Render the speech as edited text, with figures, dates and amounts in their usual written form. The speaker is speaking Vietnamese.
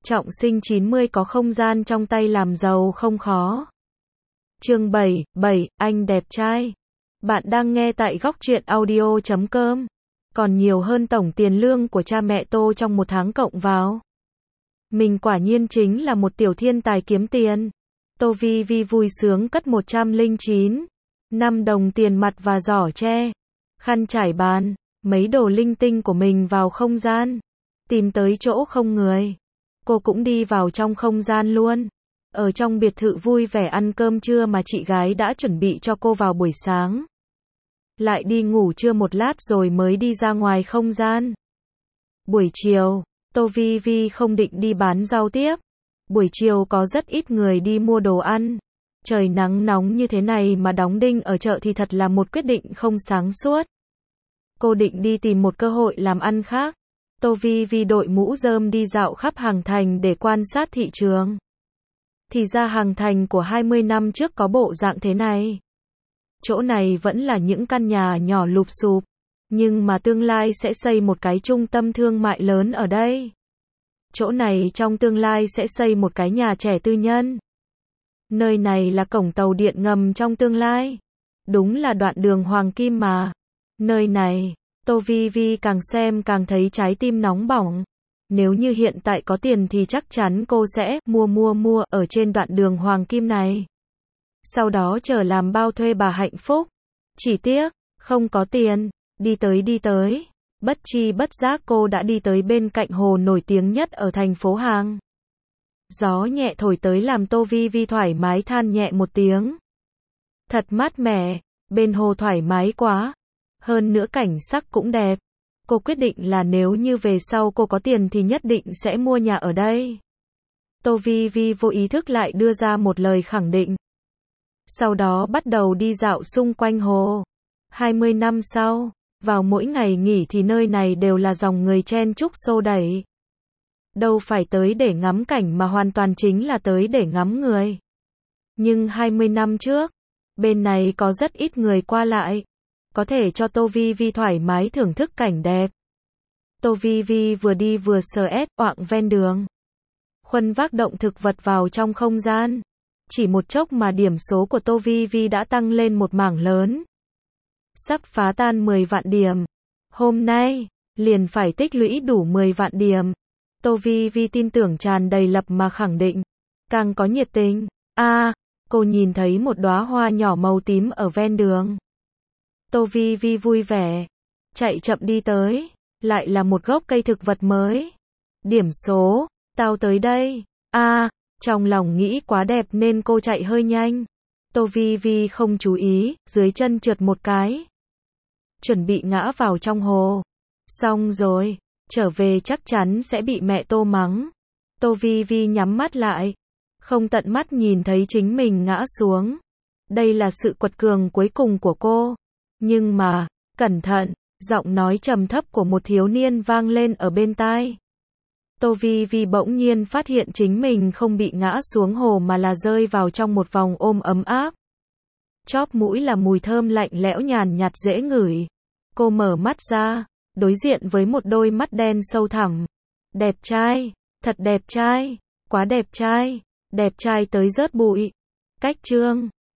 Trọng sinh 90 có không gian trong tay làm giàu không khó. Chương 7, anh đẹp trai. Bạn đang nghe tại góc truyện audio.com. Còn nhiều hơn tổng tiền lương của cha mẹ Tô trong một tháng cộng vào. Mình quả nhiên chính là một tiểu thiên tài kiếm tiền. Tô Vi Vi vui sướng cất 109 5 đồng tiền mặt và giỏ tre, khăn trải bàn, mấy đồ linh tinh của mình vào không gian. Tìm tới chỗ không người. Cô cũng đi vào trong không gian luôn. Ở trong biệt thự vui vẻ ăn cơm trưa mà chị gái đã chuẩn bị cho cô vào buổi sáng. Lại đi ngủ trưa một lát rồi mới đi ra ngoài không gian. Buổi chiều, Tô Vi Vi không định đi bán rau tiếp. Buổi chiều có rất ít người đi mua đồ ăn. Trời nắng nóng như thế này mà đóng đinh ở chợ thì thật là một quyết định không sáng suốt. Cô định đi tìm một cơ hội làm ăn khác. Tô Vi Vi đội mũ rơm đi dạo khắp Hàng Thành để quan sát thị trường. Thì ra Hàng Thành của 20 năm trước có bộ dạng thế này. Chỗ này vẫn là những căn nhà nhỏ lụp xụp, nhưng mà tương lai sẽ xây một cái trung tâm thương mại lớn ở đây. Chỗ này trong tương lai sẽ xây một cái nhà trẻ tư nhân. Nơi này là cổng tàu điện ngầm trong tương lai. Đúng là đoạn đường hoàng kim mà. Nơi này, Tô Vi Vi càng xem càng thấy trái tim nóng bỏng. Nếu như hiện tại có tiền thì chắc chắn cô sẽ mua ở trên đoạn đường hoàng kim này. Sau đó chờ làm bao thuê bà hạnh phúc. Chỉ tiếc, không có tiền. Đi tới. Bất chi bất giác cô đã đi tới bên cạnh hồ nổi tiếng nhất ở thành phố Hàng. Gió nhẹ thổi tới làm Tô Vi Vi thoải mái than nhẹ một tiếng. Thật mát mẻ, bên hồ thoải mái quá. Hơn nữa cảnh sắc cũng đẹp. Cô quyết định là nếu như về sau cô có tiền thì nhất định sẽ mua nhà ở đây. Tô Vi Vi vô ý thức lại đưa ra một lời khẳng định. Sau đó bắt đầu đi dạo xung quanh hồ. 20 năm sau, vào mỗi ngày nghỉ thì nơi này đều là dòng người chen chúc xô đẩy. Đâu phải tới để ngắm cảnh mà hoàn toàn chính là tới để ngắm người. Nhưng 20 năm trước, bên này có rất ít người qua lại. Có thể cho Tô Vi Vi thoải mái thưởng thức cảnh đẹp. Tô Vi Vi vừa đi vừa sờ oạng ven đường. Khuân vác động thực vật vào trong không gian. Chỉ một chốc mà điểm số của Tô Vi Vi đã tăng lên một mảng lớn. Sắp phá tan 10 vạn điểm. Hôm nay, liền phải tích lũy đủ 10 vạn điểm. Tô Vi Vi tin tưởng tràn đầy lập mà khẳng định. Càng có nhiệt tình. Cô nhìn thấy một đóa hoa nhỏ màu tím ở ven đường. Tô Vi Vi vui vẻ. Chạy chậm đi tới. Lại là một gốc cây thực vật mới. Điểm số, tao tới đây. Trong lòng nghĩ quá đẹp nên cô chạy hơi nhanh. Tô Vi Vi không chú ý, dưới chân trượt một cái. Chuẩn bị ngã vào trong hồ. Xong rồi, trở về chắc chắn sẽ bị mẹ Tô mắng. Tô Vi Vi nhắm mắt lại. Không tận mắt nhìn thấy chính mình ngã xuống. Đây là sự quật cường cuối cùng của cô. Nhưng mà, cẩn thận, giọng nói trầm thấp của một thiếu niên vang lên ở bên tai. Tô Vi Vi bỗng nhiên phát hiện chính mình không bị ngã xuống hồ mà là rơi vào trong một vòng ôm ấm áp. Chóp mũi là mùi thơm lạnh lẽo nhàn nhạt dễ ngửi. Cô mở mắt ra, đối diện với một đôi mắt đen sâu thẳm. Đẹp trai, thật đẹp trai, quá đẹp trai tới rớt bụi. Cách chương